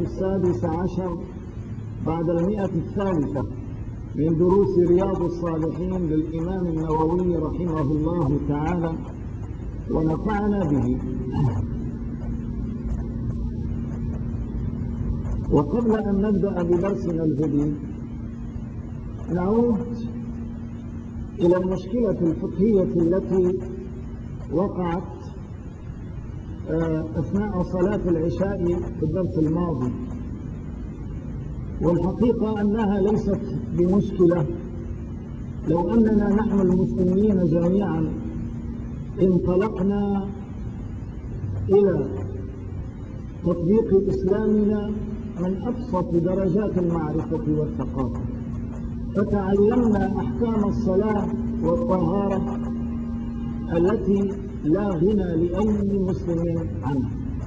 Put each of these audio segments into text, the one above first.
السادس عشر بعد 100 من دروس رياض الصالحين للإمام النووي رحمه الله تعالى ونفعنا به. وقبل أن نبدأ بدرسنا الجديد نعود إلى المشكلة الفقهية التي وقعت أثناء صلاة العشاء في الدرس الماضي، والحقيقة أنها ليست بمشكلة لو أننا نحن المسلمين جميعا انطلقنا إلى تطبيق إسلامنا من أبسط درجات المعرفة والثقافة، فتعلمنا أحكام الصلاة والطهارة التي لا غنى لأي مسلم عنها،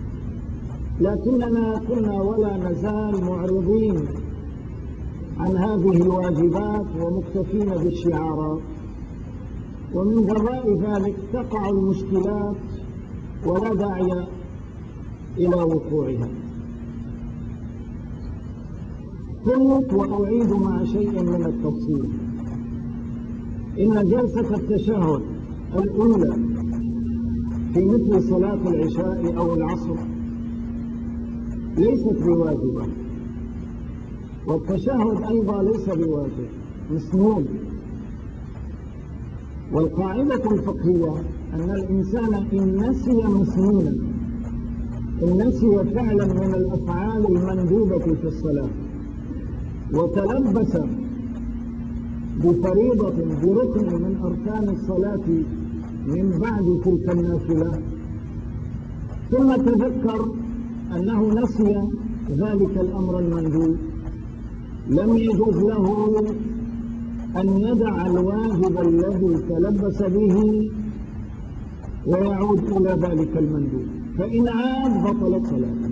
لكننا كنا ولا نزال معرضين عن هذه الواجبات ومكتفين بالشعارات، ومن وراء ذلك تقع المشكلات ولا داعي إلى وقوعها. قلت وأعيد مع شيء من التفصيل إن جلسة التشهد الأولى في مثل صلاة العشاء أو العصر ليست بواجبة، والتشهد أيضا ليس بواجب، مسنون. والقاعدة الفقهية أن الإنسان إن نسي مسنونا، إن نسي فعلا من الأفعال المندوبة في الصلاة وتلبس بفريضة بركن من أركان الصلاة من بعد تلك النافلة، ثم تذكر أنه نسي ذلك الأمر المندوب، لم يجوز له أن يدع الواجب الذي تلبس به ويعود إلى ذلك المندوب، فإن عاد بطلت صلاته.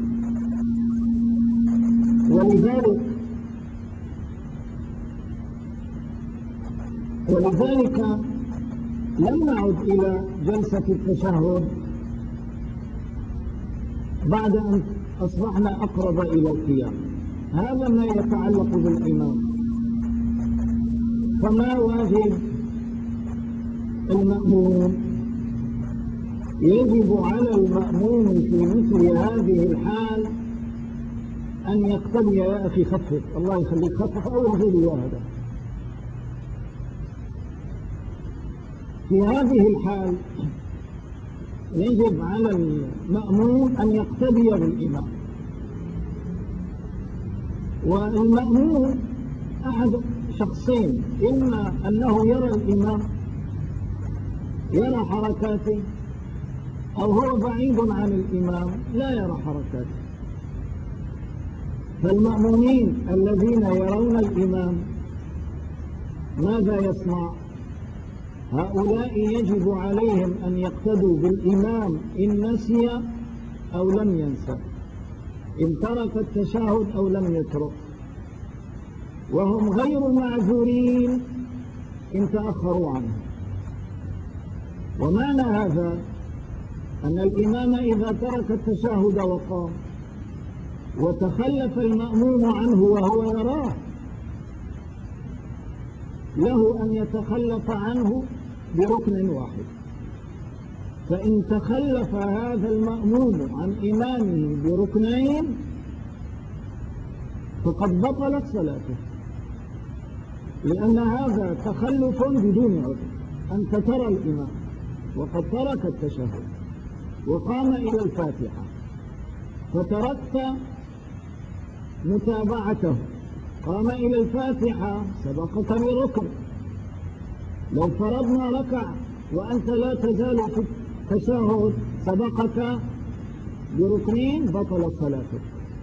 ولذلك لم نعد إلى جلسة التشهد بعد أن أصبحنا أقرب إلى القيام. هذا ما يتعلق بالإمام. فما واجب المأموم؟ يجب على المأموم في مثل هذه الحال أن يقتدي. يا أخي خفف، الله يخليك خفف أول شيء هذا. في هذه الحال يجب على المأموم أن يقتدي بالإمام. والمأموم أحد شخصين، إما أنه يرى الإمام يرى حركاته، أو هو بعيد عن الإمام لا يرى حركاته. فالمأمومين الذين يرون الإمام ماذا يصنع؟ هؤلاء يجب عليهم أن يقتدوا بالإمام إن نسي أو لم ينسى، إن ترك التشهد أو لم يترك، وهم غير معذورين إن تأخروا عنه. ومعنى هذا أن الإمام إذا ترك التشهد وقام وتخلف المأموم عنه وهو يراه، له أن يتخلف عنه بركن واحد. فإن تخلف هذا المأموم عن إمامه بركنين فقد بطلت صلاته، لأن هذا تخلف بدون عذر. أنت ترى الإمام وقد ترك التشهد وقام إلى الفاتحة، فتركت متابعته، قام إلى الفاتحة سبقك بركن. لو فرضنا ركع وأنت لا تزال في التشهد سبقك بركنين بطلت صلاتك.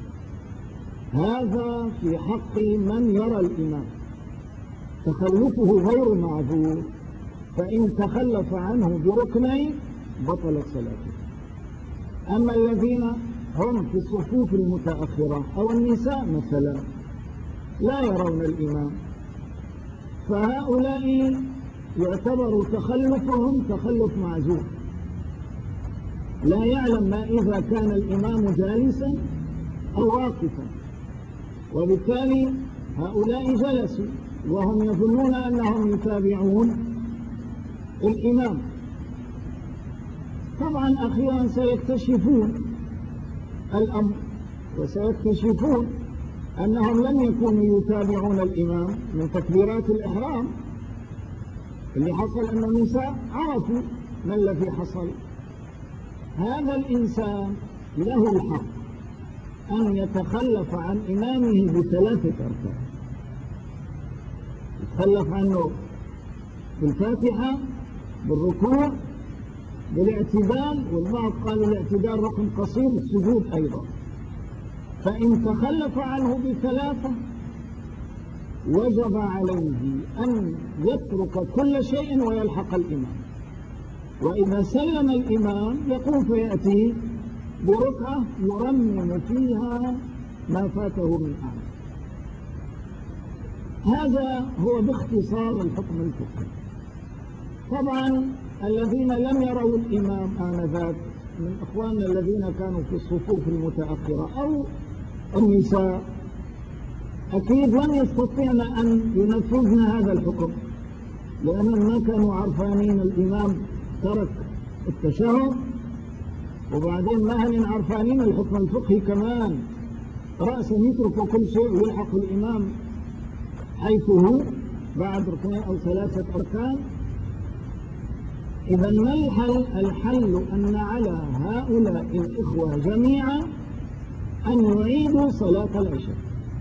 هذا في حق من يرى الإمام، تخلفه غير معذور، فإن تخلف عنه بركنين بطلت صلاته. أما الذين هم في الصفوف المتأخرة أو النساء مثلا لا يرون الإمام، فهؤلاء يعتبر تخلفهم تخلف معذور، لا يعلم ما إذا كان الإمام جالسا أو واقفا، وبالتالي هؤلاء جلسوا وهم يظنون أنهم يتابعون الإمام. طبعا أخيرا سيكتشفون الأمر وسيكتشفون أنهم لم يكونوا يتابعون الإمام من تكبيرات الإحرام. اللي حصل أن النساء عرفوا ما الذي حصل. هذا الإنسان له الحق أن يتخلف عن إمامه بثلاثة أركان. يتخلف عنه بالفاتحة، بالركوع، بالاعتدال، والبعض قالوا الاعتدال رقم قصير، السجود أيضا. فإن تخلف عنه بثلاثة وجب عليه أن يترك كل شيء ويلحق الإمام، وإذا سلم الإمام يقوم فيأتي بركعة يرمم فيها ما فاته من أعمال. هذا هو باختصار الحكم الفقهي. طبعا الذين لم يروا الإمام آنذاك من إخواننا الذين كانوا في الصفوف المتأخرة أو النساء أكيد لم يستطيعن أن ينفذن هذا الحكم، لأنهم ما كانوا عرفانين الإمام ترك التشهد، وبعدين ما هن عرفانين الحكم الفقهي كمان، رأسا يترك كل شيء ويلحق الإمام حيث هو بعد ركنين أو ثلاثة أركان. إذا ما الحل؟ الحل أن على هؤلاء الإخوة جميعا أن يعيدوا صلاة العشاء،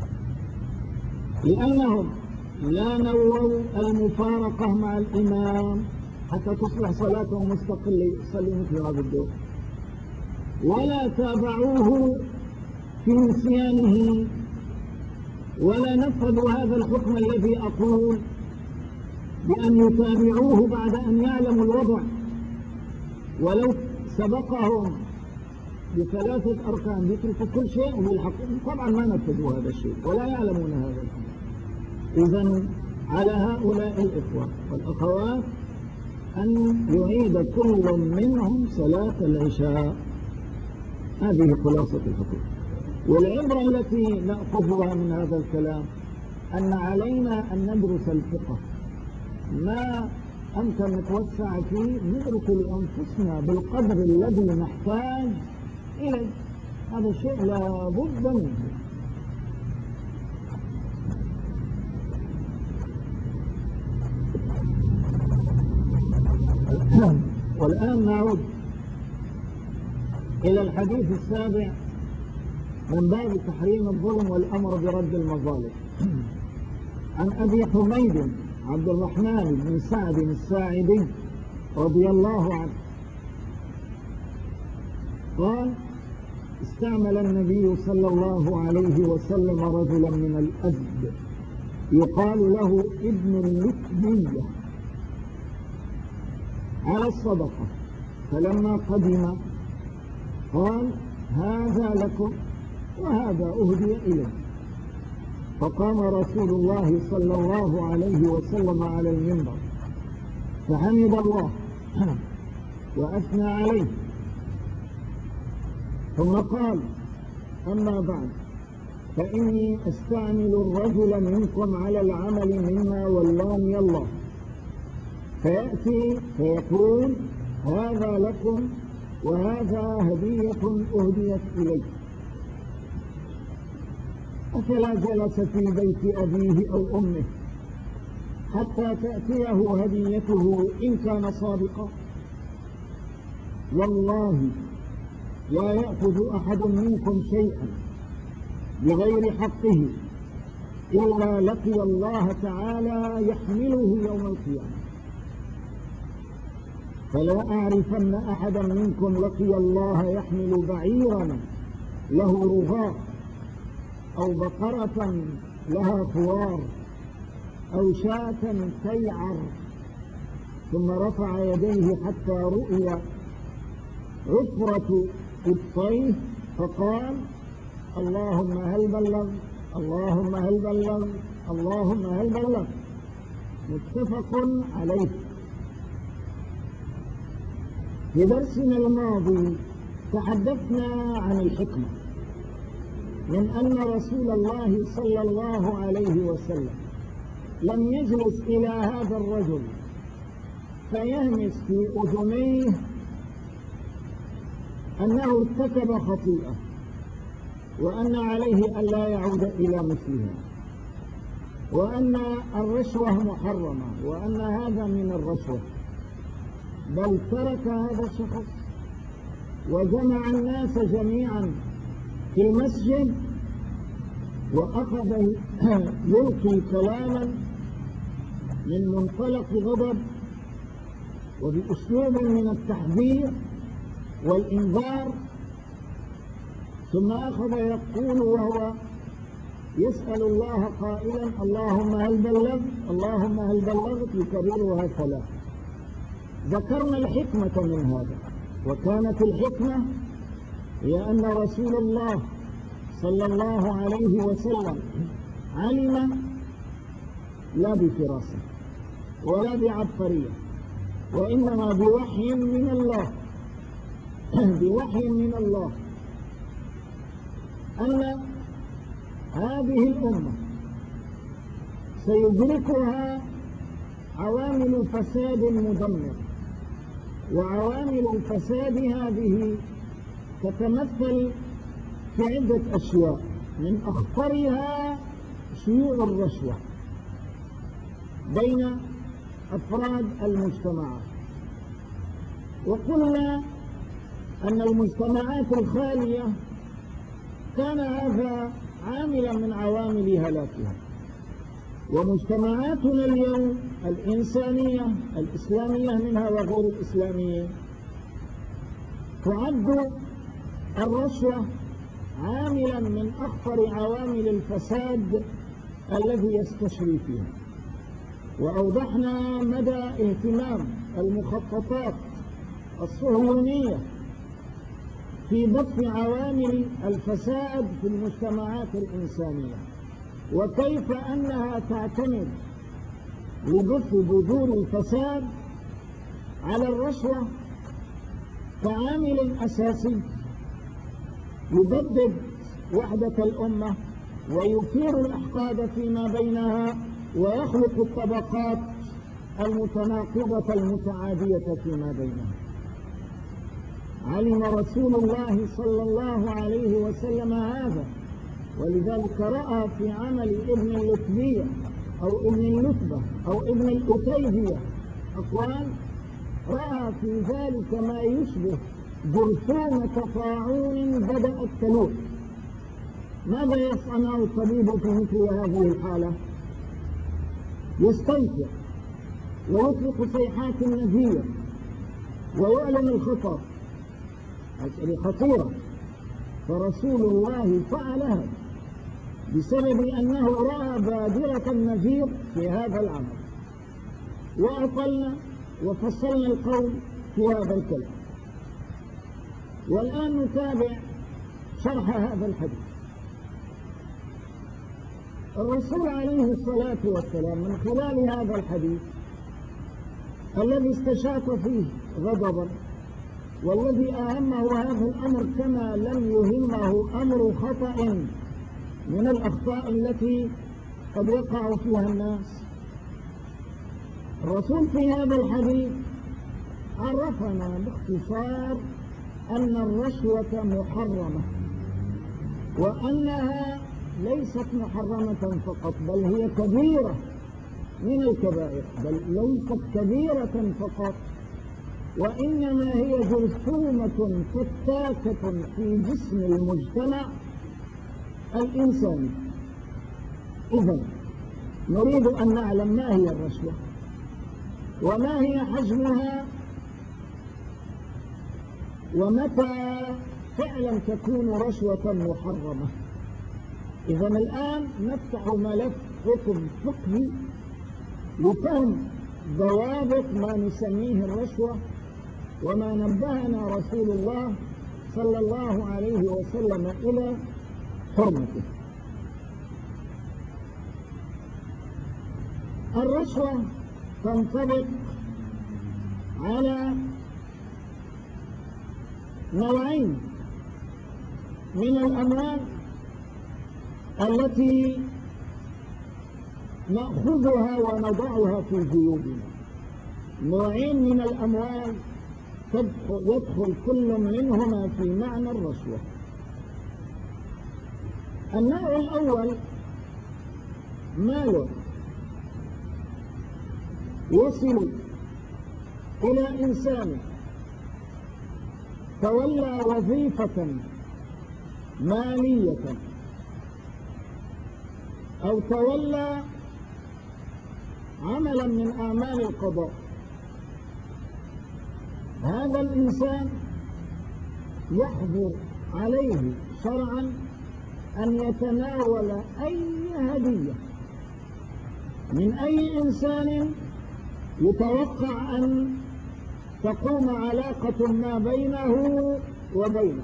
لأنهم لا نووا المفارقة مع الإمام حتى تصبح صلاتهم مستقلة يصلي مثل هذا الدور، ولا تابعوه في نسيانه، ولا نفذوا هذا الحكم الذي أقول بأن يتابعوه بعد أن يعلموا الوضع، ولو سبقهم بثلاثة أركان يتركوا كل شيء ويلحقون. طبعا ما نفذوا هذا الشيء ولا يعلمون هذا الشيء. إذن على هؤلاء الإخوة والأخوات أن يعيد كل منهم صلاة العشاء. هذه خلاصة الحكم. والعبرة التي نأخذها من هذا الكلام أن علينا أن ندرس الفقه، ما أمكن نتوسع فيه ندرس لأنفسنا بالقدر الذي نحتاج إليه. هذا الشيء لا بد منه. والآن نعود إلى الحديث السابع من باب تحريم الظلم والأمر برد المظالم. عن أبي حميد عبد الرحمن بن سعد الساعدي رضي الله عنه قال: استعمل النبي صلى الله عليه وسلم رجلا من الأزد يقال له ابن اللتبية على الصدقة، فلما قدم قال: هذا لكم وهذا أهدي إليه. فقام رسول الله صلى الله عليه وسلم على المنبر فحمد الله وأثنى عليه، ثم قال: أما بعد، فإني أستعمل الرجل منكم على العمل مما ولاني الله، فيأتي فيقول: هذا لكم وهذا هدية أهديت إليه، أفلا جلس في بيت أبيه أو أمه حتى تأتيه هديته إن كان صادقا؟ والله لا يأخذ أحد منكم شيئا بغير حقه إلا لقي الله تعالى يحمله يوم القيامة. فلا أعرفن أحدا منكم لقي الله يحمل بعيرا له رغاء أو بقرة لها خوار أو شاة تيعر ثم رفع يديه حتى رؤي عفرة الطيه فقال: اللهم هل بلغ، اللهم هل بلغ، اللهم هل بلغ. متفق عليه. في درسنا الماضي تحدثنا عن الحكمة، من أن رسول الله صلى الله عليه وسلم لم يجلس إلى هذا الرجل فيهمس في أذنيه أنه ارتكب خطيئة وأن عليه ألا يعود إلى مثلها، وأن الرشوة محرمة، وأن هذا من الرشوة، بل ترك هذا الشخص وجمع الناس جميعا في المسجد وأخذ يلقي كلاما من منطلق غضب وبأسلوب من التحذير والإنذار، ثم أخذ يقول وهو يسأل الله قائلا اللهم هل بلغت اللهم هل بلغت يكررها ثلاث. ذكرنا الحكمة من هذا، وكانت الحكمة هي أن رسول الله صلى الله عليه وسلم علم لا بفراسة ولا بعبقرية، وإنما بوحي من الله بوحي من الله أن هذه الأمة سيدركها عوامل فساد مدمر، وعوامل الفساد هذه تتمثل في عدة أشياء، من أخطرها شيوع الرشوة بين أفراد المجتمعات. وقلنا أن المجتمعات الخالية كان هذا عاملا من عوامل هلاكها، ومجتمعاتنا اليوم الإنسانية الإسلامية منها وغير الإسلامية تعد الرشوة عاملا من أخطر عوامل الفساد الذي يستشري فيها. وأوضحنا مدى اهتمام المخططات الصهيونية في بث عوامل الفساد في المجتمعات الإنسانية، وكيف أنها تعتمد لبث بذور الفساد على الرشوة كعامل أساسي يبدد وحدة الأمة ويثير الأحقاد فيما بينها ويخلق الطبقات المتناقضة المتعادية فيما بينها. علم رسول الله صلى الله عليه وسلم هذا، ولذلك رأى في عمل ابن اللتبية أو ابن اللتبة أو ابن الأتيبية أقوال، رأى في ذلك ما يشبه جرثومة طاعون بدأت تلوح. ماذا يصنع الطبيب في مثل هذه الحالة؟ يستنكر ويطلق صيحات النفير ويعلن الخطر. هذه خطيرة، فرسول الله فعلها بسبب أنه رأى بادرة النذير في هذا العمل. وأطلنا وفصلنا القول في هذا الكلام، والآن نتابع شرح هذا الحديث. الرسول عليه الصلاة والسلام من خلال هذا الحديث الذي استشاط فيه غضبا، والذي أهمه هذا الأمر كما لم يهمه أمر خطأ من الأخطاء التي قد يقع فيها الناس، الرسول في هذا الحديث عرفنا باختصار أن الرشوة محرمة، وأنها ليست محرمة فقط، بل هي كبيرة من الكبائر، بل ليست كبيرة فقط، وإنما هي جرثومة فتاكة في جسم المجتمع الإنساني. إذن نريد أن نعلم ما هي الرشوة وما هي حجمها ومتى فعلا تكون رشوة محرمة. إذن الآن نفتح ملف حكم فقهي لفهم ضوابط ما نسميه الرشوة وما نبهنا رسول الله صلى الله عليه وسلم إلى حرمته. الرشوة تنطبق على نوعين من الأموال التي نأخذها ونضعها في جيوبنا. نوعين من الأموال يدخل كل منهما في معنى الرشوة. النوع الأول مال يصل إلى إنسان تولى وظيفة مالية أو تولى عملا من أعمال القضاء. هذا الإنسان يحظر عليه شرعا أن يتناول أي هدية من أي إنسان يتوقع أن تقوم علاقة ما بينه وبينه.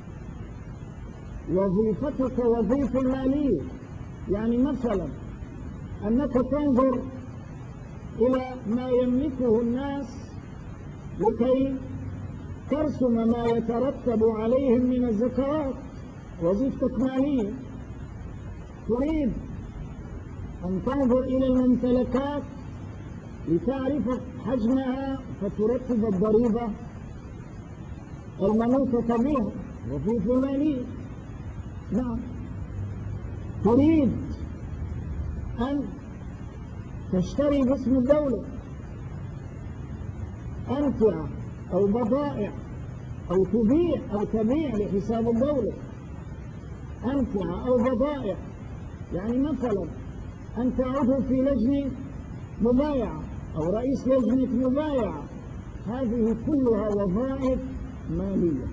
وظيفتك وظيفة مالية، يعني مثلا أنك تنظر إلى ما يملكه الناس لكي ترسم ما يترتب عليهم من الزكوات. وظيفتك مالية. تريد أن تنظر إلى الممتلكات لتعرف حجمها فترتب الضريبة المنوطة بها. وظيفة مالية. نعم. تريد أن تشتري باسم الدولة أمتعة أو بضائع أو تبيع لحساب الدولة أمتعة أو بضائع. يعني مثلا أن تعود في لجنة مبايعة أو رئيس لجنة مبايعة. هذه كلها وظائف مالية.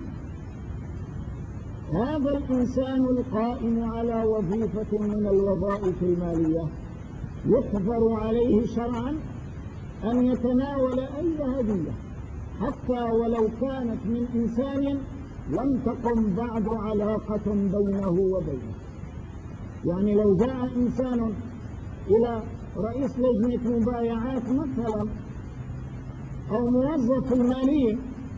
هذا الإنسان القائم على وظيفة من الوظائف المالية يحظر عليه شرعا أن يتناول أي هدية حتى ولو كانت من إنسان لم تقم بعد علاقة بينه وبينه. يعني لو جاء إنسان إلى رئيس لجنة مبايعات مثلا أو موظف مالي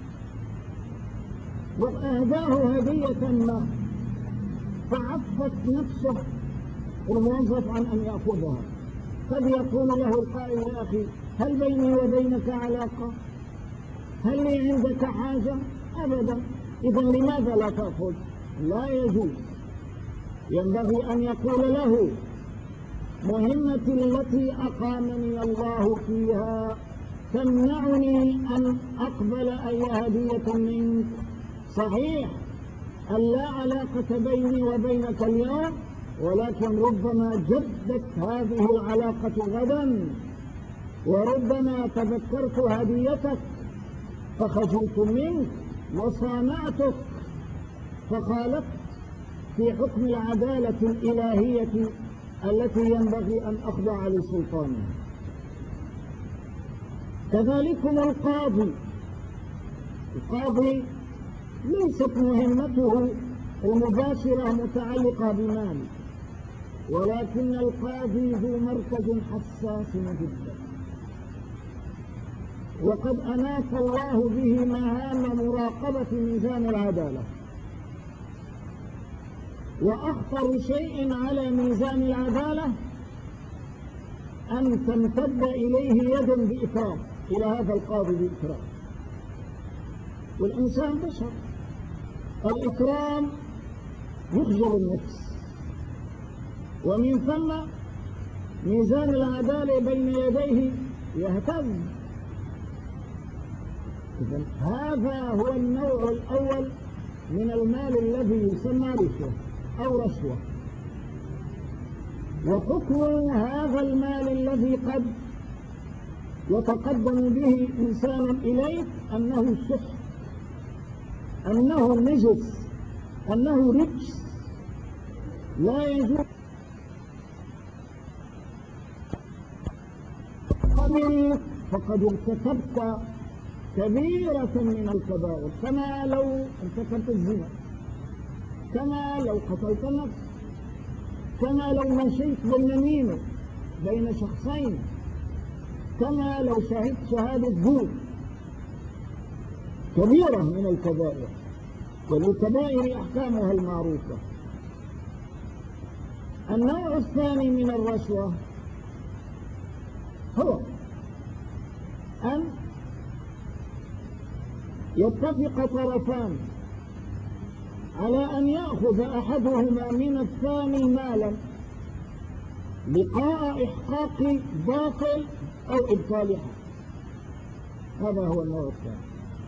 وأهداه هدية ما، فعفت نفسه الموظف عن أن يأخذها، قد يقول له القائل: يا أخي هل بيني وبينك علاقة؟ هل لي عندك حاجة؟ أبدا. إذا لماذا لا تأخذ؟ لا يجوز. ينبغي أن يقول له: مهمتي التي أقامني الله فيها تمنعني أن أقبل أي هدية منك. صحيح أن لا علاقة بيني وبينك اليوم، ولكن ربما جدت هذه العلاقة غدا، وربما تذكرت هديتك فخجلت منك وصانعتك فخالفت في حكم العدالة الإلهية التي ينبغي أن أخضع لسلطانها. كذلكم القاضي ليست مهمته المباشرة متعلقة بمال، ولكن القاضي ذو مركز حساس جدا، وقد أناط الله به مهام مراقبة ميزان العدالة. وأخطر شيء على ميزان العدالة أن تمتد إليه يد بإكرام، إلى هذا القاضي بإكرام. والإنسان بشر، الإكرام يخجل النفس، ومن ثم ميزان العدالة بين يديه يهتز. إذن هذا هو النوع الأول من المال الذي يسمى رشوة أو رشوة. وحكم هذا المال الذي قد يتقدم به إنسان إليك أنه سحت، أنه نجس، أنه رجس، لا يجوز. فقد ارتكبت كبيرة من الكبائر، كما لو ارتكبت الزنا، كما لو قتلت نفس، كما لو مشيت بالنميمة بين شخصين، كما لو شهدت شهادة زور. كبيرة من الكبائر، والكبائر أحكامها المعروفة. النوع الثاني من الرشوة هو أن يتفق طرفان على أن يأخذ أحدهما من الثاني مالا لقاء إحقاق باطل أو إبطال حق. هذا هو النوع الثاني.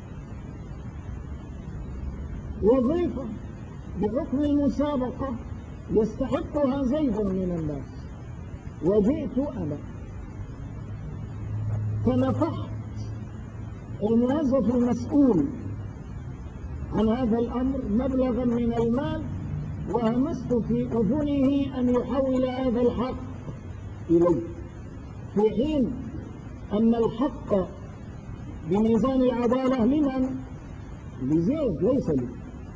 وظيفة بحكم المسابقة يستحقها زيد من الناس، وجئت أنا فنفحت الموظف المسؤول عن هذا الأمر مبلغا من المال، وهمست في أذنه أن يحول هذا الحق إليه، في حين أن الحق بميزان العدالة لمن؟ لزيد، ليس لي.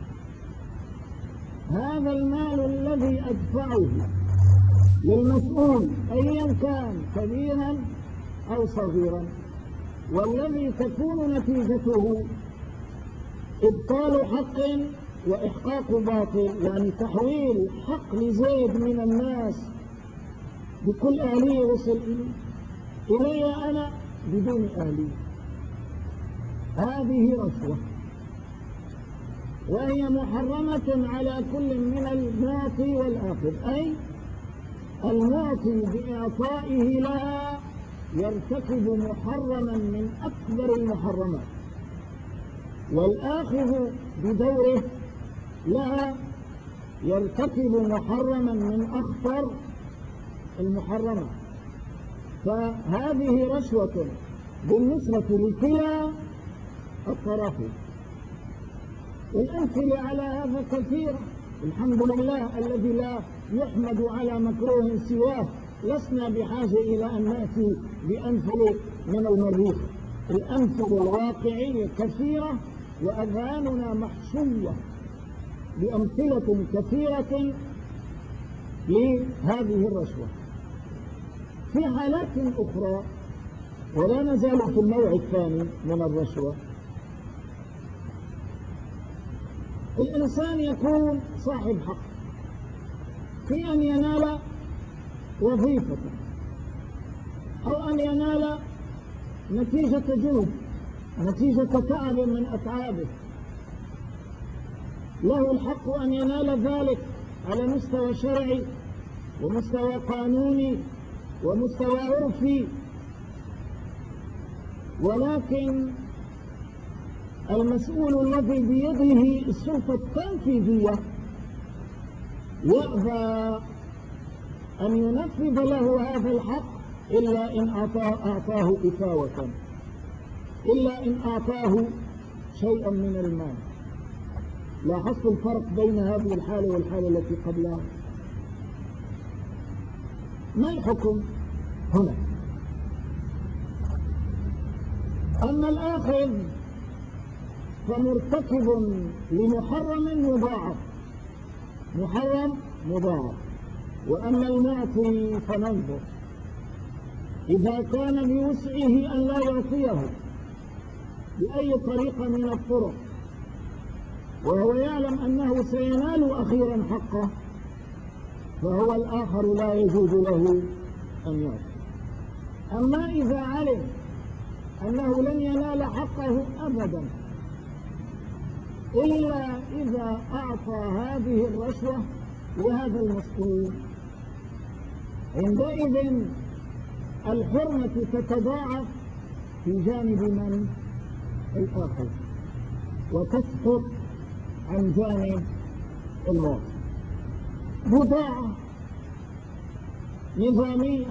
هذا المال الذي أدفعه للمسؤول أيا كان كبيرا أو صغيرا، والذي تكون نتيجته إبطال حق وإحقاق باطل، يعني تحويل حق لزيد من الناس بكل آلية وصل إلي أنا بدون آلية، هذه رشوة، وهي محرمة على كل من المعطي والآخذ. أي المعطي بإعطائه لها يرتكب محرما من أكبر المحرمات، والآخذ بدوره لها يرتكب محرما من أخطر المحرمات. فهذه رشوة بالنسبة لكلا الطرفين. الأمثلة على هذا كثيرة، الحمد لله الذي لا يحمد على مكروه سواه. لسنا بحاجة إلى أن نأتي بأمثلة من المريخ، الأمثلة الواقعية كثيرة، وأذهاننا محشوة بأمثلة كثيرة لهذه الرشوة. في حالات أخرى، ولا نزال في النوع الثاني من الرشوة، الإنسان يكون صاحب حق في أن ينال وظيفة أو أن ينال نتيجة جهد، نتيجة تعب من أتعابه، له الحق أن ينال ذلك على مستوى شرعي ومستوى قانوني ومستوى عرفي، ولكن المسؤول الذي بيده السلطة التنفيذية يأبى أن ينفذ له هذا الحق إلا إن أعطاه إفاوة، إلا إن أعطاه شيئا من المال. لاحظت الفرق بين هذه الحالة والحالة التي قبلها؟ ما الحكم هنا؟ أما الآخذ فمرتكب لمحرم مضاعف، محرم مضاعف. وأما المعطي فننظر إذا كان بوسعه أن لا يعطيه بأي طريقة من الطرق، وهو يعلم أنه سينال أخيرا حقه، فهو الآخر لا يجوز له أن يعطي. أما إذا علم أنه لن ينال حقه أبدا إلا إذا أعطى هذه الرشوة لهذا المسؤول، عندئذ الحرمة تتضاعف في جانب من؟ الآخر، وتسقط عن جانب المعطي. بضاعة نظامية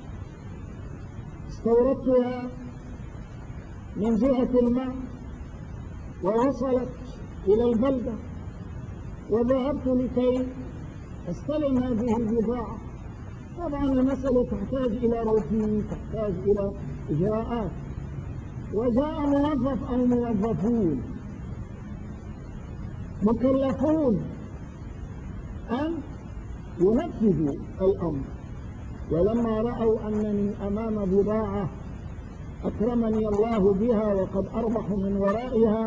استوردتها من جهة ما ووصلت إلى البلدة، وذهبت لكي استلم هذه البضاعة. طبعا المسألة تحتاج إلى روتين، تحتاج إلى إجراءات، وجاء موظف أو موظفون مكلفون أن ينفذوا الأمر، ولما رأوا أنني أمام بضاعة أكرمني الله بها وقد أربحوا من ورائها،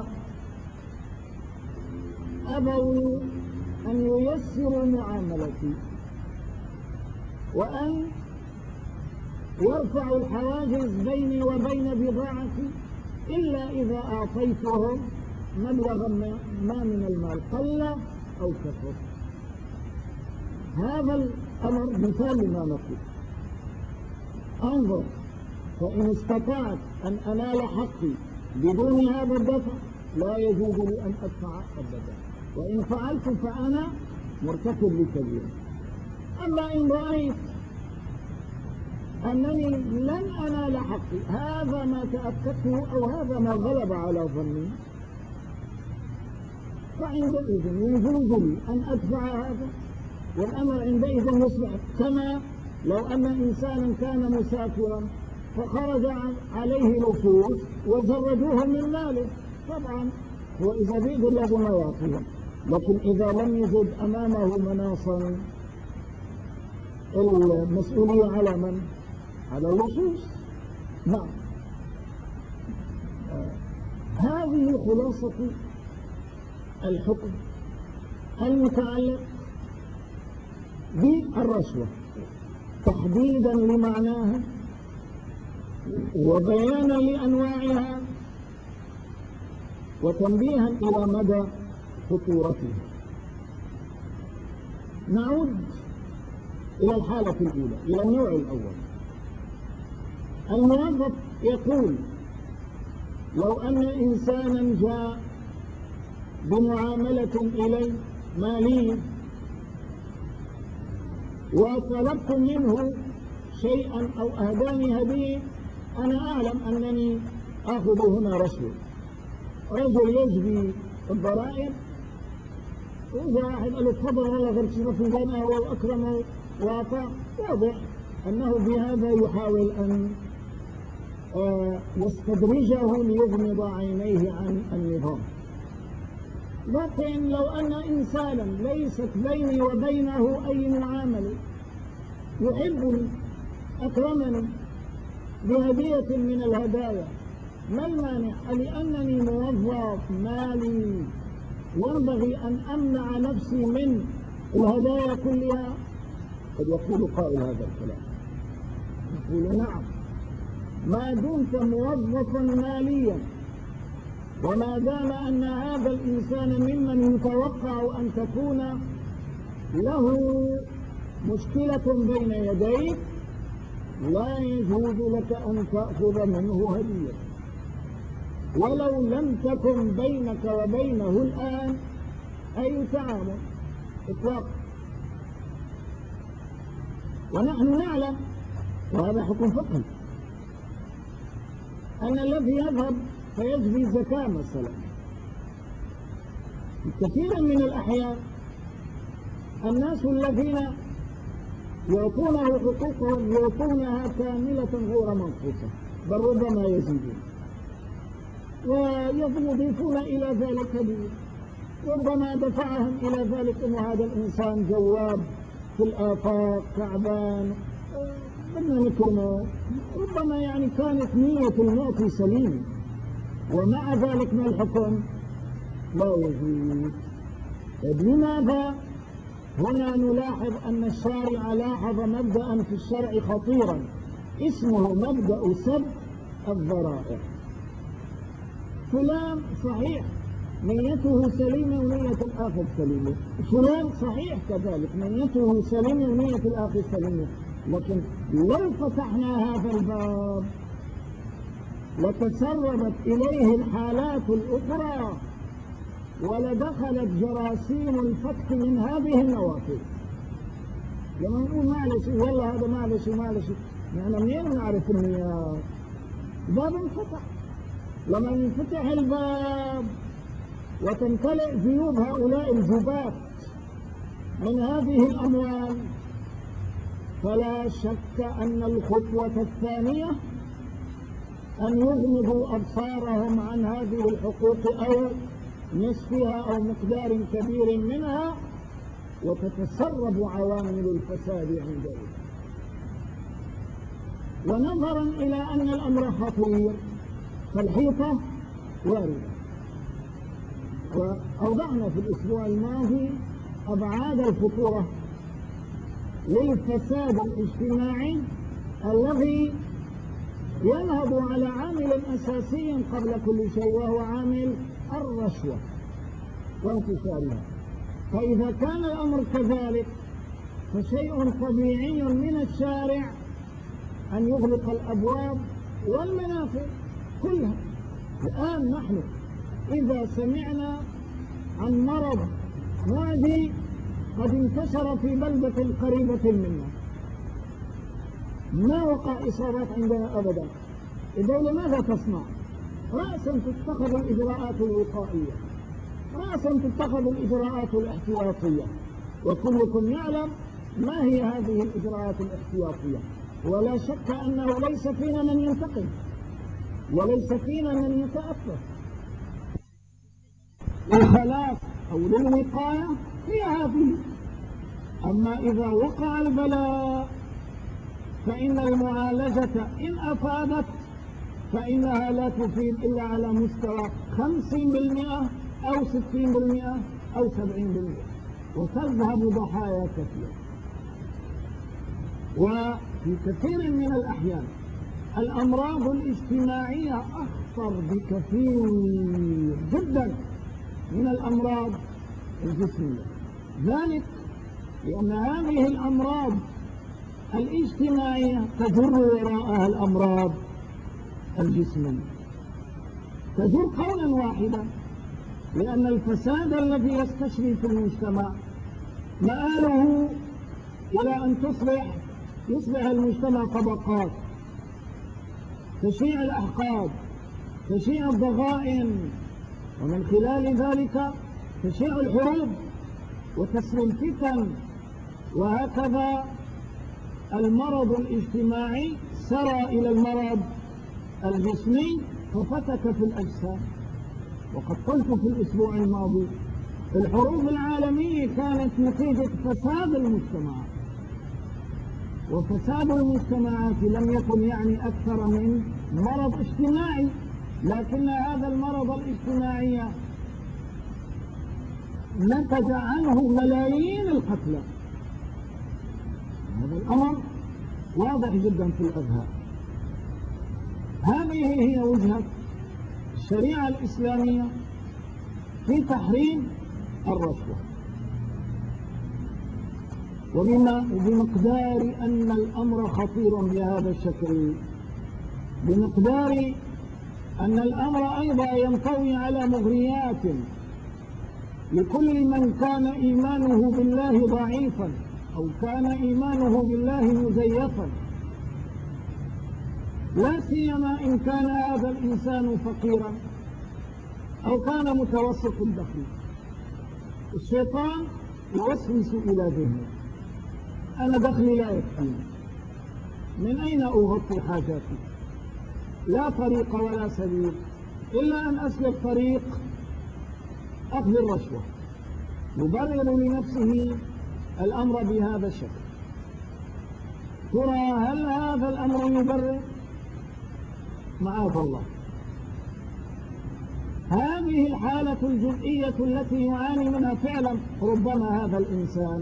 أبوا أن ييسروا معاملتي، وأن يرفع الحواجز بيني وبين بضاعتي إلا إذا أعطيتهم مبلغا ما من المال قل أو كثر. هذا الأمر مثال لما نقول. انظر، فإن استطعت أن أنال حقي بدون هذا الدفع لا يجوز لي أن أدفع أبدا، وإن فعلت فأنا مرتكب لكبيرة. أما إن رأيت أنني لن أنال حقي، هذا ما تأكدته أو هذا ما غلب على ظني، فعندئذ يجوز لي أن أدفع هذا، والأمر عندئذ يصبح كما لو أن إنسانا كان مسافرا فخرج عليه لصوص وزردوه من ماله، طبعا هو إذا بيقدر لازم يعطيه، لكن إذا لم يجد أمامه مناصا المسؤولية على من؟ على اللصوص. نعم، هذه خلاصة الحكم المتعلق بالرشوة، تحديدا لمعناها وبيانا لأنواعها وتنبيها إلى مدى خطورتها. نعود إلى الحالة الأولى، إلى النوع الأول. الموظف يقول: لو أن إنسانا جاء بمعاملة إلي مالية وطلبت منه شيئا أو أهداني هدية، أنا أعلم أنني أخذ هنا رشوة. رجل يجبي الضرائب، وإذا واحد قال له تفضل والله غير شرف الجامعة والأكرم وأعطى، واضح أنه بهذا يحاول أن يستدرجه ليغمض عينيه عن النظام. لكن لو أن إنسانا ليست بيني وبينه أي معاملة، يحبني، أكرمني بهدية من الهدايا، ما المانع؟ لأنني موظف مالي ينبغي أن أمنع نفسي من الهدايا كلها. قد يقول قائل هذا الكلام، يقول: نعم، ما دمت موظفا ماليا وما دام أن هذا الإنسان ممن يتوقع أن تكون له مشكلة بين يديك، لا يجوز لك أن تأخذ منه هدية ولو لم تكن بينك وبينه الآن أي تعامل إطلاقا. ونحن نعلم، وهذا حكم فقهي، أن الذي يذهب فيجبي الزكاة مثلا، كثيرا من الأحيان الناس الذين يعطونه حقوقهم يعطونها كاملة غير منقوصة، بل ربما يزيدون ويضيفون إلى ذلك هدية. ربما دفعهم إلى ذلك أن هذا الإنسان جواب في الآفاق، تعبان، بدنا نكرمه، ربما يعني كانت نية المعطي سليمة، ومع ذلك ما الحكم؟ لا يجوز. لماذا؟ هنا نلاحظ أن الشارع لاحظ مبدأ في الشرع خطيرا اسمه مبدأ سد الذرائع. فلان صحيح نيته سليمة ونية الآخر سليمة، فلان صحيح كذلك نيته سليمة ونية الآخر سليمة، لكن لو فتحنا هذا الباب لتسربت إليه الحالات الأخرى ولدخلت جراثيم الفتح من هذه النوافذ. لما نقول معلش والله هذا معلش يعني منين نعرف النيات؟ باب انفتح. لما ينفتح الباب وتمتلئ جيوب هؤلاء الجبات من هذه الأموال، فلا شك أن الخطوة الثانية أن يغمضوا أبصارهم عن هذه الحقوق أو نصفها أو مقدار كبير منها، وتتسرب عوامل الفساد عندهم. ونظرا إلى أن الأمر خطير فالحيطة واردة، وأوضعنا في الأسبوع الماضي أبعاد الخطورة للفساد الاجتماعي الذي ينهض على عامل أساسي قبل كل شيء، وهو عامل الرشوة وانتشارها. فإذا كان الأمر كذلك فشيء طبيعي من الشارع أن يغلق الأبواب والمنافذ كلها. الآن نحن إذا سمعنا عن مرض معدي قد انتشر في بلدة قريبة منا، ما وقع إصابات عندنا أبدا، الدولة ماذا تصنع؟ رأسا تتخذ الإجراءات الوقائية، رأسا تتخذ الإجراءات الاحتياطية، وكلكم يعلم ما هي هذه الإجراءات الاحتياطية. ولا شك أنه ليس فينا من ينتقم وليس فينا من يتأثر. الخلاف أو للوقاية هي هذه. أما إذا وقع البلاء فإن المعالجة إن أفادت فإنها لا تفيد إلا على مستوى 50% أو 60% أو 70%، وتذهب ضحايا كثيرة. وفي كثير من الأحيان الأمراض الاجتماعية أخطر بكثير جدا من الأمراض الجسمية، ذلك لأن هذه الأمراض الاجتماعية تجر وراءها الأمراض الجسمية، تجر قولا واحدا، لأن الفساد الذي يستشري في المجتمع مآله إلى أن يصبح المجتمع طبقات، تشيع الأحقاد، تشيع الضغائن، ومن خلال ذلك تشيع الحروب وكسر الفتن. وهكذا المرض الاجتماعي سرى إلى المرض الجسمي ففتك في الأجسام. وقد قلت في الأسبوع الماضي الحروب العالمية كانت نتيجة فساد المجتمعات، وفساد المجتمعات لم يكن يعني أكثر من مرض اجتماعي، لكن هذا المرض الاجتماعي نتج عنه ملايين القتلى. هذا الأمر واضح جدا في الأذهان. هذه هي وجهة الشريعة الإسلامية في تحريم الرشوة. وبمقدار أن الأمر خطير بهذا الشكل، بمقدار أن الأمر أيضا ينطوي على مغريات لكل من كان إيمانه بالله ضعيفا أو كان إيمانه بالله مزيفا، لا سيما إن كان هذا الإنسان فقيرا أو كان متوسط الدخل. الشيطان يوسوس إلى ذهنه: أنا دخلي لا يكفيني، من أين أغطي حاجاتي؟ لا طريق ولا سبيل إلا أن أسلك طريق أخذ الرشوة. يبرر لنفسه الأمر بهذا الشكل. ترى هل هذا الأمر يبرر؟ معاذ الله. هذه الحالة الجزئية التي يعاني منها فعلا ربما هذا الإنسان،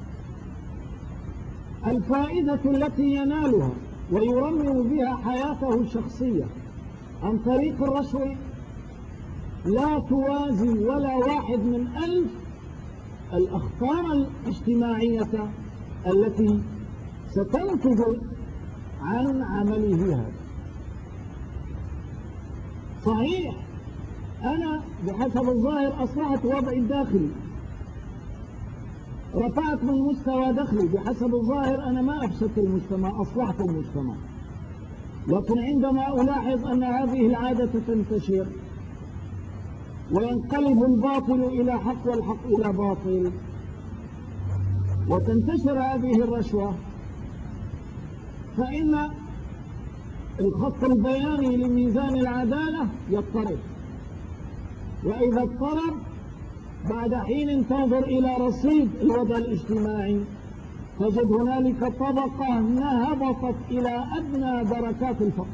الفائدة التي ينالها ويرمم بها حياته الشخصية عن طريق الرشوة لا توازي ولا 1 من 1000 الأخطار الاجتماعية التي ستنتج عن عمله هذا. صحيح أنا بحسب الظاهر أصلحت وضعي الداخلي، رفعت من مستوى دخلي، بحسب الظاهر أنا ما أفسدت المجتمع، أصلحت المجتمع. لكن عندما ألاحظ أن هذه العادة تنتشر وينقلب الباطل إلى حق والحق إلى باطل، وتنتشر هذه الرشوة، فإن الخط البياني لميزان العدالة يضطرب. وإذا اضطرب بعد حين تنظر إلى رصيد الوضع الاجتماعي تجد هنالك طبقة هبطت إلى أدنى دركات الفقر،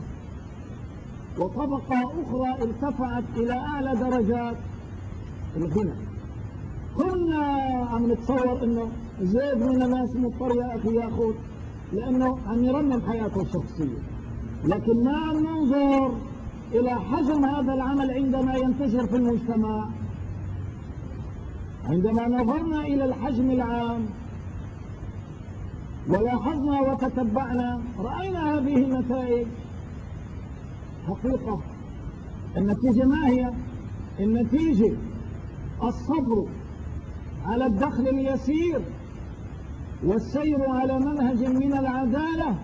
وطبقة أخرى ارتفعت إلى أعلى درجات الغنى. كل كنا عم نتصور انه زيد من الناس مضطر يا اخي ياخذ لانه عم يرمم حياته الشخصيه، لكن ما عم ننظر الى حجم هذا العمل عندما ينتشر في المجتمع. عندما نظرنا الى الحجم العام ولاحظنا وتتبعنا رأينا هذه النتائج. حقيقة النتيجة ما هي؟ النتيجة الصبر على الدخل اليسير والسير على منهج من العدالة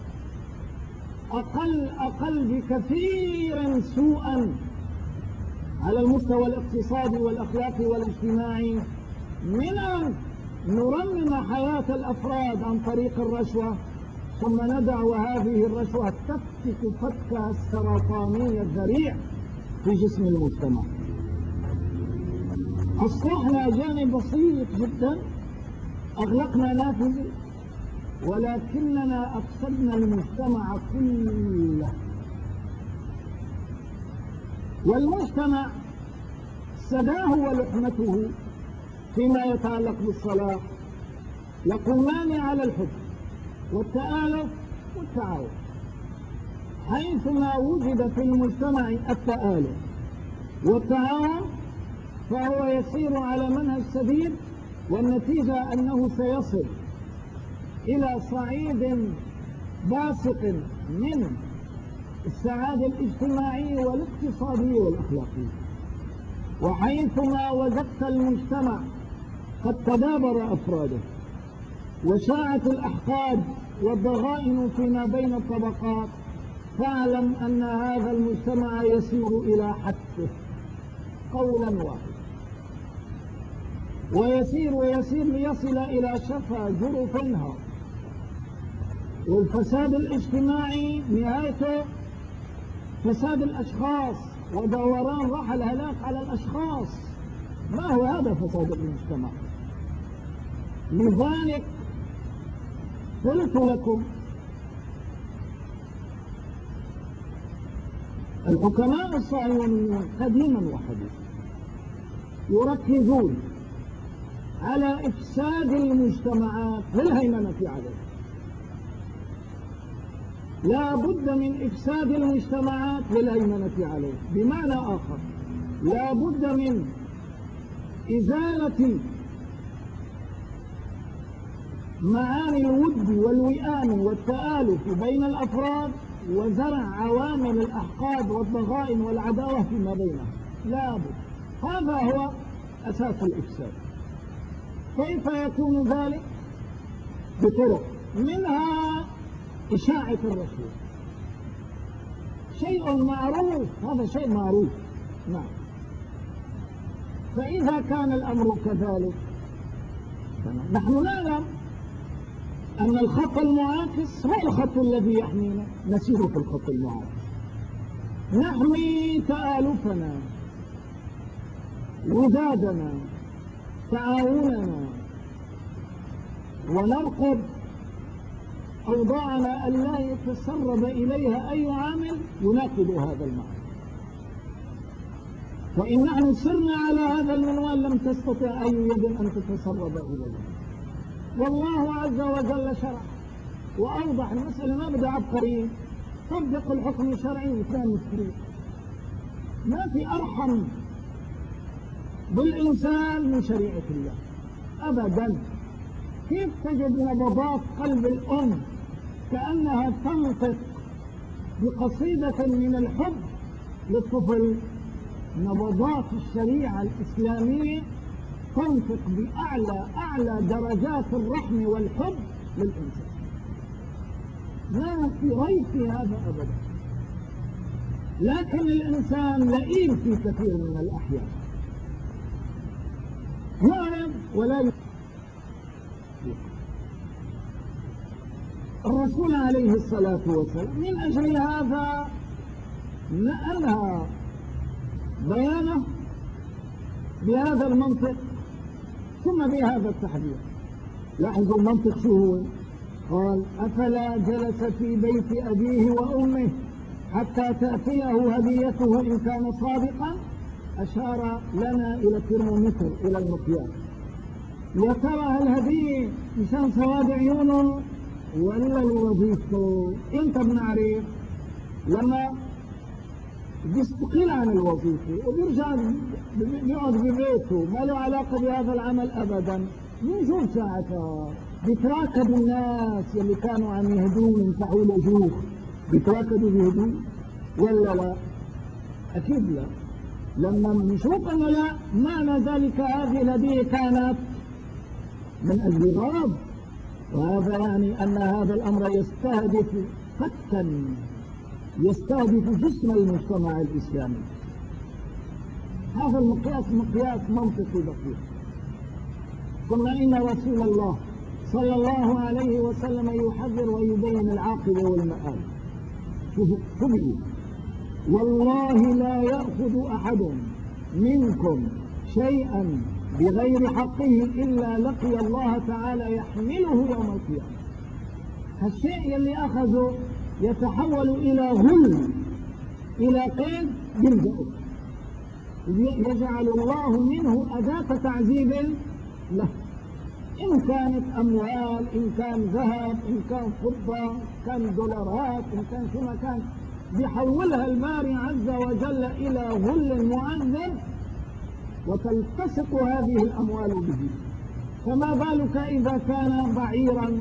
أقل بكثير سوءا على المستوى الاقتصادي والأخلاقي والاجتماعي من أن نرمم حياة الأفراد عن طريق الرشوة، ثم ندع وهذه الرشوة تفتك فتكها السرطاني الذريع في جسم المجتمع. أصلحنا جانب بسيط جدا، أغلقنا نافذة، ولكننا أفسدنا المجتمع كله. والمجتمع سداه ولحمته فيما يتعلق بالصلاة يقومان على الحب والتآلف والتعاون. حيثما وجد في المجتمع التآلف والتعاون فهو يسير على منهج سديد، والنتيجة أنه سيصل إلى صعيد باسق من السعادة الاجتماعية والاقتصادية والأخلاقية. وحيثما وجدت المجتمع قد تدابر أفراده وشاعت الأحقاد والضغائن فيما بين الطبقات، فاعلم أن هذا المجتمع يسير إلى حتفه قولا واحدا، ويسير ليصل إلى شفا جرف النهر. والفساد الاجتماعي نهايته فساد الأشخاص ودوران راح الهلاك على الأشخاص. ما هو هذا فساد المجتمع؟ لذلك قلت لكم الحكماء الصهيونيون قديما وحديثا يركزون على إفساد المجتمعات والهيمنة عليها. لا بد من إفساد المجتمعات والهيمنة عليها، بمعنى آخر لا بد من إزالة معاني الود والوئام والتآلف بين الأفراد وزرع عوامل الأحقاد والضغائن والعداوة فيما بينهم. لا بد، هذا هو أساس الإفساد. كيف يكون ذلك؟ بطرق، منها إشاعة الرشوة، شيء معروف، هذا شيء معروف. نعم. فإذا كان الأمر كذلك نحن نعلم أن الخط المعاكس هو الخط الذي يحمينا، نسير في الخط المعاكس، نحمي تآلفنا، ودادنا، تعاوننا، ونرقب أوضاعنا ألا يتسرب إليها أي عامل يناقض هذا المعنى. وإن نحن سرنا على هذا المنوال لم تستطع أي يد أن تتسرب إليه. والله عز وجل شرع وأوضح المسألة، ما بدها عبقريين، طبق الحكم الشرعي وكان مسكين. ما في أرحم بالإنسان من شريعة الله أبدا. كيف تجد نبضات قلب الأم كأنها تنطق بقصيدة من الحب للطفل؟ نبضات الشريعة الإسلامية تنطق بأعلى درجات الرحمة والحب للإنسان، لا في ريب في هذا أبدا. لكن الإنسان لئيم في كثير من الأحيان، يعرض ولا يعرض. الرسول عليه الصلاة والسلام من أجل هذا أنهى بيانه بهذا المنطق ثم بهذا التحذير. لاحظوا المنطق شو هو؟ قال: أفلا جلس في بيت أبيه وأمه حتى تأتيه هديته إن كان صادقا. أشار لنا إلى الترمومتر، إلى المقياس. يا ترى هل هذه مشان سواد عيونه ولا لوظيفته؟ انت بنعرف لما بيستقيل عن الوظيفة وبيرجع بيقعد ببيته ما له علاقة بهذا العمل أبدا، بنشوف ساعتها بيتراكبوا الناس اللي كانوا عم يهدوه ينفعوا له جوخ، بيتراكبوا بيهدوه ولا لا؟ أكيد لا. لما بنشوف أنه لا، معنى ذلك هذه الهدية كانت من أجل الغرض، وهذا يعني أن هذا الأمر يستهدف فكا، يستهدف جسم المجتمع الإسلامي. هذا المقياس مقياس منطقي دقيق. ثم إن رسول الله صلى الله عليه وسلم يحذر ويبين العاقبة والمآل. شوفوا والله لا يأخذ أحد منكم شيئا بغير حقه إلا لقي الله تعالى يحمله يوم القيامة. الشيء اللي أخذه يتحول إلى غل، إلى قيد يلجأه، يجعل الله منه أداة تعذيب له، إن كانت أموال، إن كان ذهب، إن كان فضة، إن كان دولارات، إن كان شو ما كان، بيحولها الباري عز وجل إلى غل معذب وتلتصق هذه الأموال به. فما بالك إذا كان بعيرا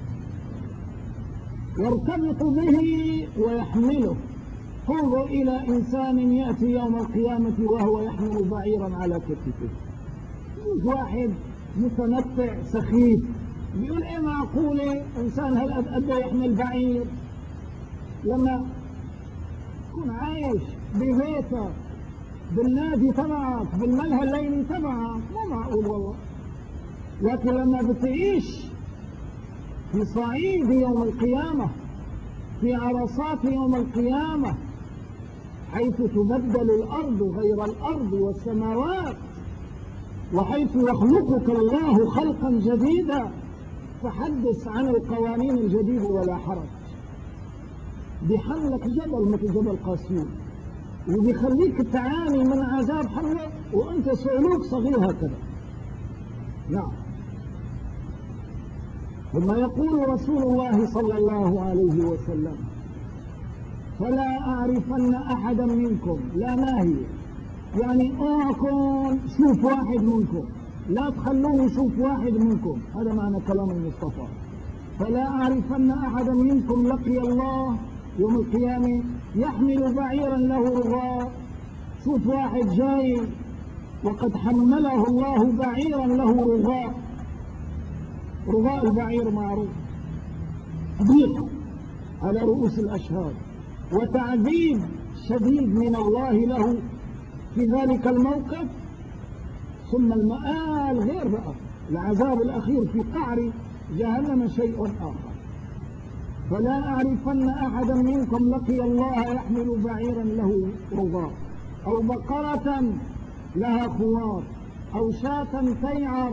يرتبط به ويحمله. انظر إلى إنسان يأتي يوم القيامة وهو يحمل بعيرا على كتفه، واحد متمتع سخيف بيقول ايه معقولة انسان هالقد يحمل بعير؟ لما تكون عايش ببيتك بالنادي تبعك بالملهى الليلي تبعك مو معقول والله. لكن لما بتعيش في صعيد يوم القيامة، في عرصات يوم القيامة، حيث تبدل الأرض غير الأرض والسماوات، وحيث يخلقك الله خلقا جديدا، فحدث عن القوانين الجديدة ولا حرج. بيحملك جبل مثل جبل قاسيون، وبيخليك تعاني من عذاب حمله وانت صعلوك صغير هكذا. نعم. ثم يقول رسول الله صلى الله عليه وسلم: فلا أعرفن أحدا منكم، لا ناهي يعني اوعكم شوف واحد منكم، لا تخلوني يشوف واحد منكم، هذا معنى كلام المصطفى. فلا أعرفن أحدا منكم لقي الله يوم القيامة يحمل بعيرا له رغاء. شوف واحد جاي وقد حمله الله بعيرا له رغاء. رغاء البعير معروف، ضيق على رؤوس الأشهاد، وتعذيب شديد من الله له في ذلك الموقف. ثم المآل غير بقى، العذاب الأخير في قعر جهنم شيء آخر. فلا أعرفن أحدا منكم لقي الله يحمل بعيرا له رغاء، أو بقرة لها خوار، أو شاة تيعر.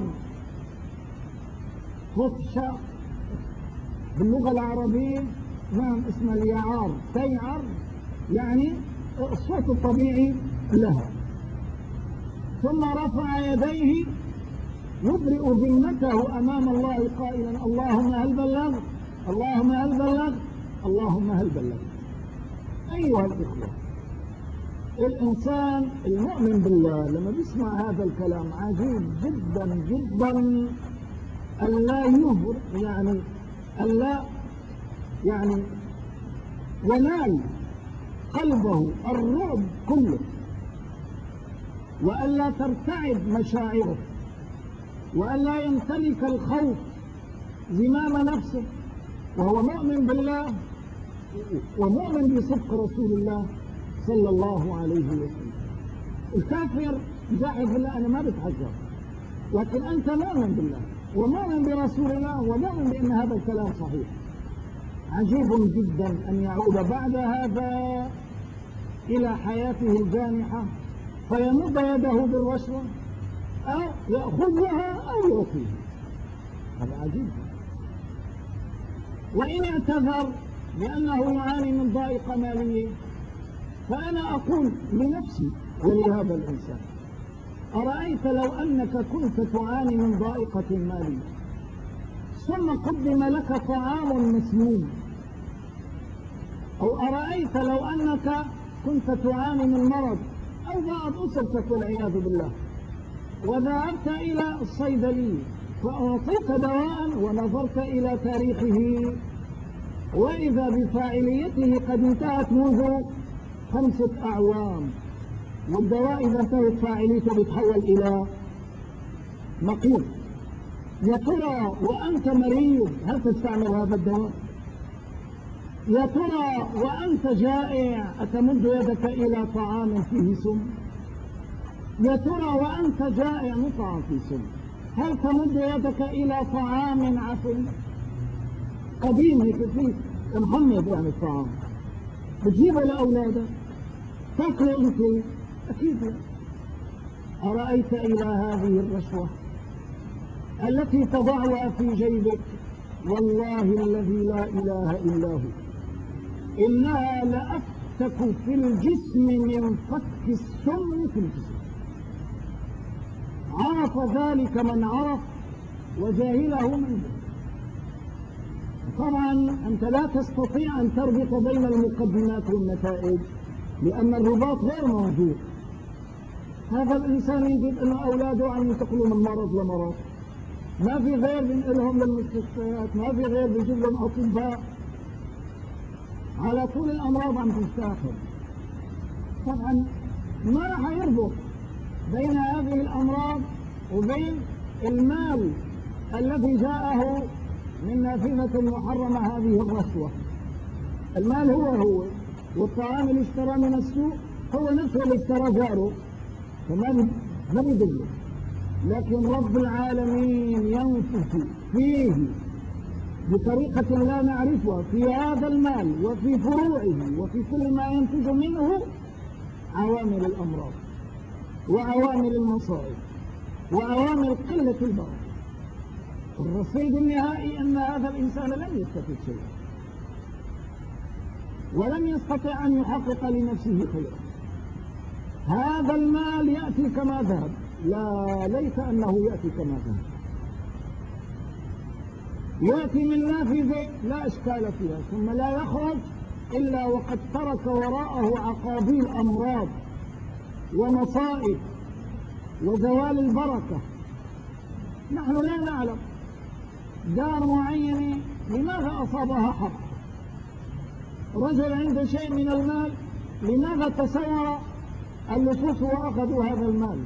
صوت الشاة باللغة العربية نعم اسمها اليعار، تيعر يعني الصوت الطبيعي لها. ثم رفع يديه يبرئ ذمته أمام الله قائلا: اللهم هل بلغت، اللهم هل بلغت، اللهم هل بلغت. أيها الإخوة، الإنسان المؤمن بالله لما بيسمع هذا الكلام عجيب جدا جدا أن لا يهر يعني ينال قلبه الرعب كله، وألا ترتعد مشاعره، وألا يمتلك الخوف زمام نفسه، وهو مؤمن بالله ومؤمن بصدق رسول الله صلى الله عليه وسلم. الكافر جاحد بالله أنا ما بتحجر، لكن أنت مؤمن بالله ومؤمن برسول الله ومؤمن بأن هذا الكلام صحيح. عجيب جدا أن يعود بعد هذا إلى حياته الجانحة فيمد يده بالرشوة أو يأخذها أو يعطيها. هذا عجيب. وإن اعتذر لأنه يعاني من ضائقة مالية، فأنا أقول لنفسي ولهذا الإنسان: أرأيت لو أنك كنت تعاني من ضائقة مالية ثم قدم لك طعام مسموم، أو أرأيت لو أنك كنت تعاني من مرض أو بعض أسرتك والعياذ بالله وذهبت إلى الصيدلي فأعطيك دواء ونظرت إلى تاريخه وإذا بفاعليته قد انتهت منذ 5 أعوام، والدواء إذا انتهت فاعليته بيتحول إلى نقيض. يا ترى وأنت مريض هل تستعمل هذا الدواء؟ يا ترى وأنت جائع أتمد يدك إلى طعام فيه سم؟ يا ترى وأنت جائع مطعم فيه سم هل تمد يدك إلى طعام عفن قديم فيه محمد يعني الطعام بتجيبه لأولادك تاكله أنت؟ أكيد لا. أرأيت إلى هذه الرشوة التي تضعها في جيبك، والله الذي لا إله إلا هو إنها لأفتك في الجسم من فك السم في الجسم. عرف ذلك من عرف وجاهله من جهل. طبعا أنت لا تستطيع أن تربط بين المقدمات والنتائج لأن الرباط غير موجود. هذا الإنسان يجب أن أولاده أن ينتقلوا من مرض لمرض، ما في غير بينقلهم للمستشفيات، ما في غير بيجيب لهم أطباء، على طول الأمراض عم تستاخر. طبعا ما راح يربط بين هذه الأمراض وبين المال الذي جاءه من نافذة محرمة هذه الرشوة. المال هو والطعام اللي اشترى من السوق هو نفسه اللي اشترى جاره، فما بيدل. لكن رب العالمين ينفث فيه بطريقة لا نعرفها في هذا المال وفي فروعه وفي كل ما ينتج منه عوامل الأمراض وعوامل المصائب وعوامل قلة البركة. الرصيد النهائي أن هذا الإنسان لم يستفد شيئا ولم يستطع أن يحقق لنفسه خيرا. هذا المال يأتي كما ذهب، لا ليس أنه يأتي كما ذهب، يأتي من نافذة لا إشكال فيها ثم لا يخرج إلا وقد ترك وراءه عقابيل أمراض ومصائب وزوال البركة. نحن لا نعلم دار معينة لماذا أصابها حرب، رجل عنده شيء من المال لماذا تسور اللصوص وأخذوا هذا المال،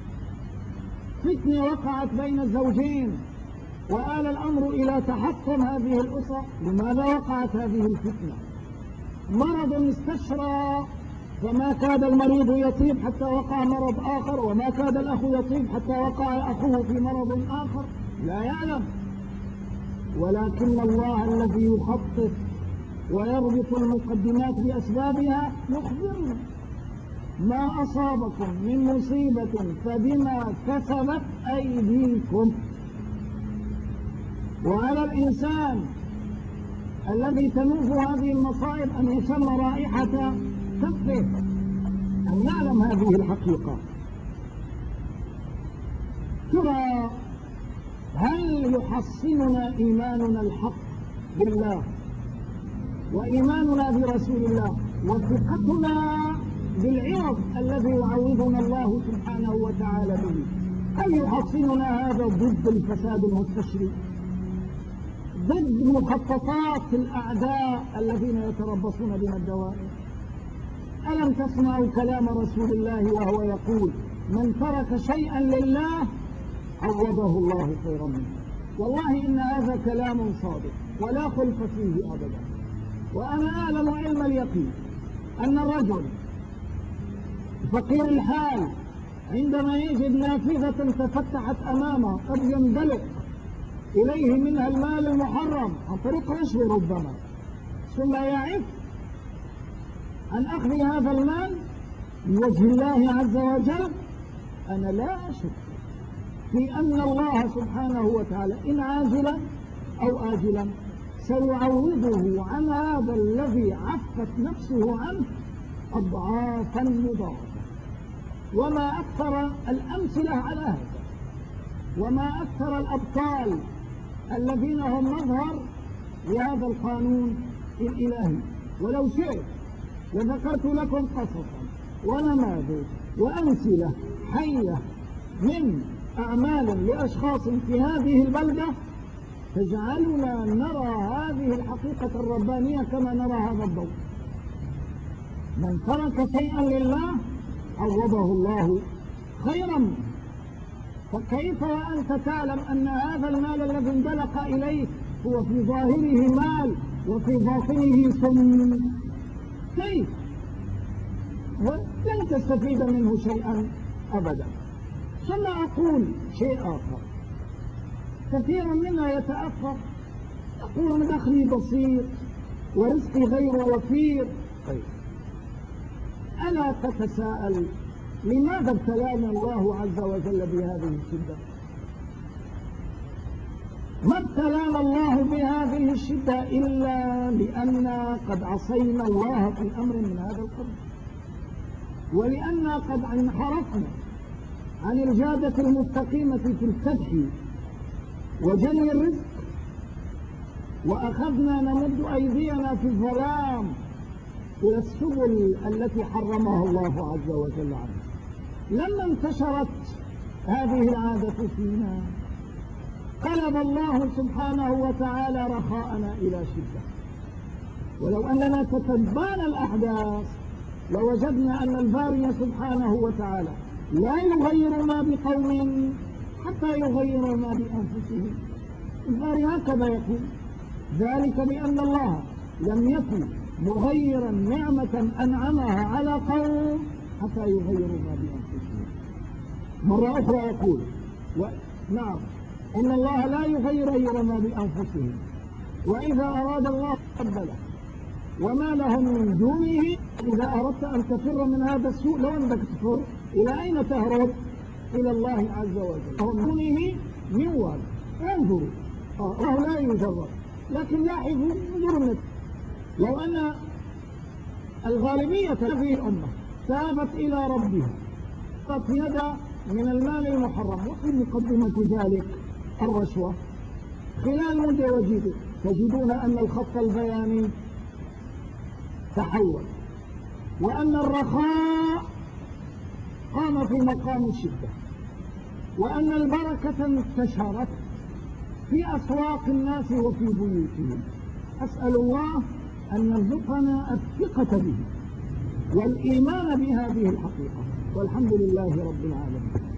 فتنة وقعت بين الزوجين وآل الأمر إلى تحطم هذه الأسرة، لماذا وقعت هذه الفتنة، مرض استشرى فما كاد المريض يطيب حتى وقع مرض آخر وما كاد الأخ يطيب حتى وقع أخوه في مرض آخر، لا يعلم. ولكن الله الذي يخطط ويربط المقدمات بأسبابها يخبرنا ما أصابكم من مصيبة فبما كسبت أيديكم. وعلى الإنسان الذي تنوب هذه المصائب أن يشم رائحة كفه، أن يعلم هذه الحقيقة. ترى هل يحصننا إيماننا الحق بالله وإيماننا برسول الله وثقتنا بالعوض الذي يعوضنا الله سبحانه وتعالى به، هل يحصننا هذا ضد الفساد المستشري، ضد مخططات الأعداء الذين يتربصون بنا الدوائر؟ ألم تسمعوا كلام رسول الله وهو يقول من ترك شيئا لله عوضه الله خيرا منه؟ والله إن هذا كلام صادق ولا خلف فيه أبدا. وأنا أعلم علم اليقين أن الرجل فقير الحال عندما يجد نافذة تفتحت أمامه قد يندلق إليه منها المال المحرم عن طريق رشوة ربما، ثم يعف عن أخذ هذا المال بوجه الله عز وجل، أنا لا أشك في أن الله سبحانه وتعالى إن عاجلا أو آجلا سيعوضه عن هذا الذي عفت نفسه عنه أضعافا مضاعفة. وما أكثر الأمثلة على هذا، وما أكثر الأبطال الذين هم مظهر لهذا القانون الإلهي. ولو شئت وذكرت لكم قصصا ونماذج وأمثلة حية من أعمال لأشخاص في هذه البلدة تجعلنا نرى هذه الحقيقة الربانية كما نرى هذا الضوء. من ترك شيئا لله عوضه الله خيرا منه. فكيف وأنت تعلم أن هذا المال الذي اندلق إليك هو في ظاهره مال وفي باطنه سم؟ كيف؟ لن تستفيد منه شيئا أبدا. ثم أقول شيء آخر، كثير منا يتأخر يقول دخلي بسيط ورزقي غير وفير. طيب، ألا تتساءل لماذا ابتلانا الله عز وجل بهذه الشدة؟ ما ابتلانا الله بهذه الشدة إلا لأننا قد عصينا الله في أمر من هذا القبيل، ولأننا قد انحرفنا عن الجادة المستقيمة في الكدح وجني الرزق، وأخذنا نمد أيدينا في الظلام إلى السبل التي حرمها الله عز وجل عنها. لما انتشرت هذه العادة فينا قلب الله سبحانه وتعالى رخاءنا إلى شدة. ولو أننا تتبعنا الأحداث لوجدنا أن الباري سبحانه وتعالى لا يغير ما بقوم حتى يغيروا ما بأنفسهم. الباري هكذا يقول، ذلك بأن الله لم يكن مغيرا نعمة أنعمها على قوم حتى يغيروا ما بأنفسهم. مرة أخرى يقول نعم، إن الله لا يغير ما بأنفسهم، وإذا أراد الله قبله وما لهم من دونه. إذا أردت أن تفر من هذا السوء لو أنك تفر إلى أين تهرب؟ إلى الله عز وجل. ومن دونه من وال. انظروا، الله لا يجرب، لكن لاحظوا انظروا، لو أن الغالبية هذه الأمة تابت إلى ربها قد يد من المال المحرم وفي مقدمة ذلك الرشوة خلال مدة وجيزة، تجدون أن الخط البياني تحول، وأن الرخاء قام في مقام الشدة، وأن البركة انتشرت في أسواق الناس وفي بيوتهم. أسأل الله أن يرزقنا الثقة به والإيمان بهذه الحقيقة، والحمد لله رب العالمين.